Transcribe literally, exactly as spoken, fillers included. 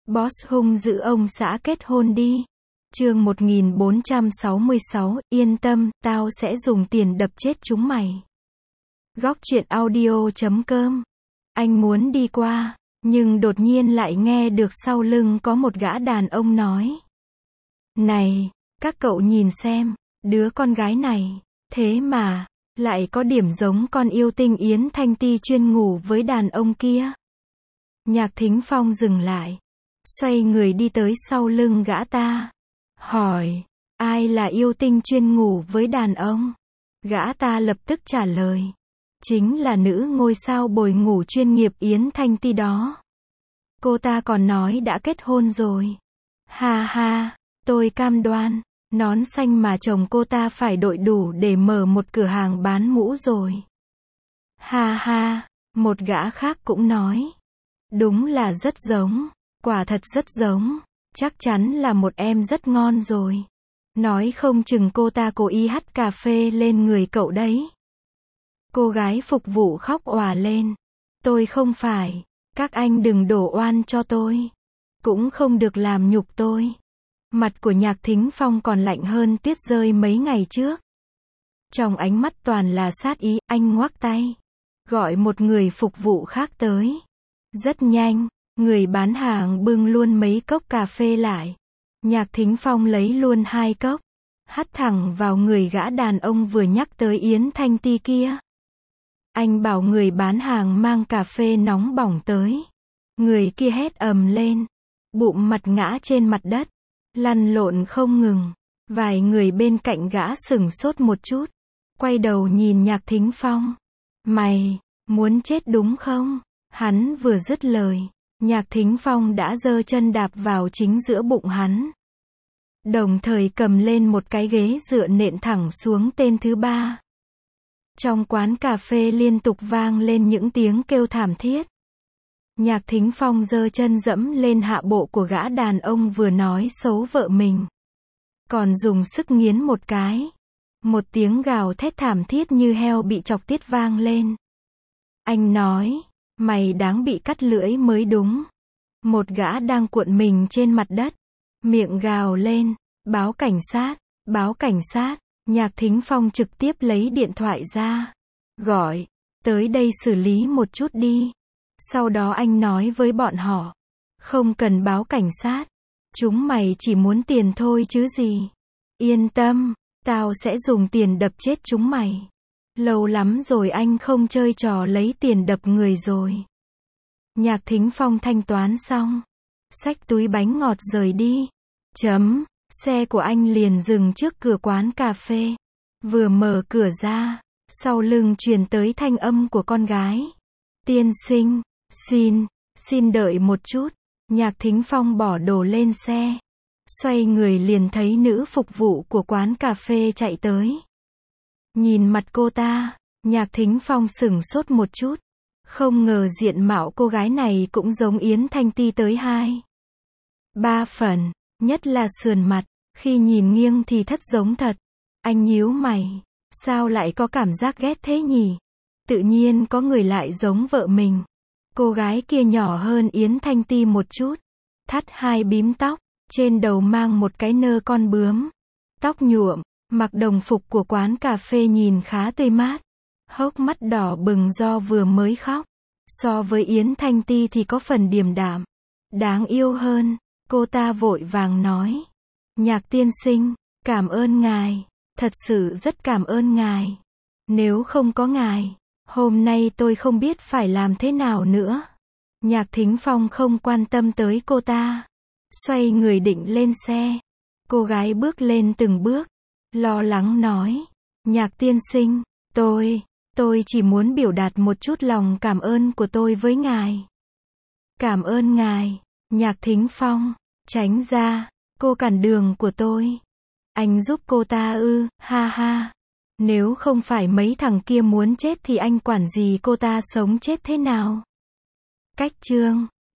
Boss hung dữ ông xã kết hôn đi. Chương một nghìn bốn trăm sáu mươi sáu, yên tâm, tao sẽ dùng tiền đập chết chúng mày. Góc truyện audio chấm com. Anh muốn đi qua, nhưng đột nhiên lại nghe được sau lưng có một gã đàn ông nói. Này, các cậu nhìn xem, đứa con gái này, thế mà, lại có điểm giống con yêu tinh Yến Thanh Ti chuyên ngủ với đàn ông kia. Nhạc Thính Phong dừng lại, xoay người đi tới sau lưng gã ta, hỏi, ai là yêu tinh chuyên ngủ với đàn ông? Gã ta lập tức trả lời, chính là nữ ngôi sao bồi ngủ chuyên nghiệp Yến Thanh Ti đó. Cô ta còn nói đã kết hôn rồi. Ha ha, tôi cam đoan, nón xanh mà chồng cô ta phải đội đủ để mở một cửa hàng bán mũ rồi. Ha ha, một gã khác cũng nói, đúng là rất giống, quả thật rất giống, chắc chắn là một em rất ngon rồi. Nói không chừng cô ta cố ý hắt cà phê lên người cậu đấy. Cô gái phục vụ khóc òa lên. Tôi không phải, các anh đừng đổ oan cho tôi. Cũng không được làm nhục tôi. Mặt của Nhạc Thính Phong còn lạnh hơn tuyết rơi mấy ngày trước. Trong ánh mắt toàn là sát ý, anh ngoắc tay, gọi một người phục vụ khác tới. Rất nhanh, người bán hàng bưng luôn mấy cốc cà phê lại. Nhạc Thính Phong lấy luôn hai cốc, hắt thẳng vào người gã đàn ông vừa nhắc tới Yến Thanh Ti kia. Anh bảo người bán hàng mang cà phê nóng bỏng tới. Người kia hét ầm lên, bụng mặt ngã trên mặt đất, lăn lộn không ngừng. Vài người bên cạnh gã sửng sốt một chút, quay đầu nhìn Nhạc Thính Phong. Mày, muốn chết đúng không? Hắn vừa dứt lời, Nhạc Thính Phong đã giơ chân đạp vào chính giữa bụng hắn. Đồng thời cầm lên một cái ghế dựa nện thẳng xuống tên thứ ba. Trong quán cà phê liên tục vang lên những tiếng kêu thảm thiết. Nhạc Thính Phong giơ chân dẫm lên hạ bộ của gã đàn ông vừa nói xấu vợ mình. Còn dùng sức nghiến một cái. Một tiếng gào thét thảm thiết như heo bị chọc tiết vang lên. Anh nói, mày đáng bị cắt lưỡi mới đúng. Một gã đang cuộn mình trên mặt đất, miệng gào lên, báo cảnh sát, báo cảnh sát. Nhạc Thính Phong trực tiếp lấy điện thoại ra, gọi, tới đây xử lý một chút đi. Sau đó anh nói với bọn họ, không cần báo cảnh sát, chúng mày chỉ muốn tiền thôi chứ gì. Yên tâm, tao sẽ dùng tiền đập chết chúng mày. Lâu lắm rồi anh không chơi trò lấy tiền đập người rồi. Nhạc Thính Phong thanh toán xong, xách túi bánh ngọt rời đi. Chấm, xe của anh liền dừng trước cửa quán cà phê. Vừa mở cửa ra, sau lưng truyền tới thanh âm của con gái. Tiên sinh, xin, xin đợi một chút. Nhạc Thính Phong bỏ đồ lên xe, xoay người liền thấy nữ phục vụ của quán cà phê chạy tới. Nhìn mặt cô ta, Nhạc Thính Phong sửng sốt một chút. Không ngờ diện mạo cô gái này cũng giống Yến Thanh Ti tới hai ba phần, nhất là sườn mặt, khi nhìn nghiêng thì thất giống thật. Anh nhíu mày, sao lại có cảm giác ghét thế nhỉ? Tự nhiên có người lại giống vợ mình. Cô gái kia nhỏ hơn Yến Thanh Ti một chút, thắt hai bím tóc, trên đầu mang một cái nơ con bướm, tóc nhuộm, mặc đồng phục của quán cà phê nhìn khá tươi mát, hốc mắt đỏ bừng do vừa mới khóc. So với Yến Thanh Ti thì có phần điềm đạm, đáng yêu hơn. Cô ta vội vàng nói, Nhạc tiên sinh, cảm ơn ngài, thật sự rất cảm ơn ngài. Nếu không có ngài, hôm nay tôi không biết phải làm thế nào nữa. Nhạc Thính Phong không quan tâm tới cô ta, xoay người định lên xe. Cô gái bước lên từng bước, lo lắng nói, Nhạc tiên sinh, tôi, tôi chỉ muốn biểu đạt một chút lòng cảm ơn của tôi với ngài. Cảm ơn ngài. Nhạc Thính Phong, tránh ra, cô cản đường của tôi. Anh giúp cô ta ư, ha ha. Nếu không phải mấy thằng kia muốn chết thì anh quản gì cô ta sống chết thế nào. Cách chương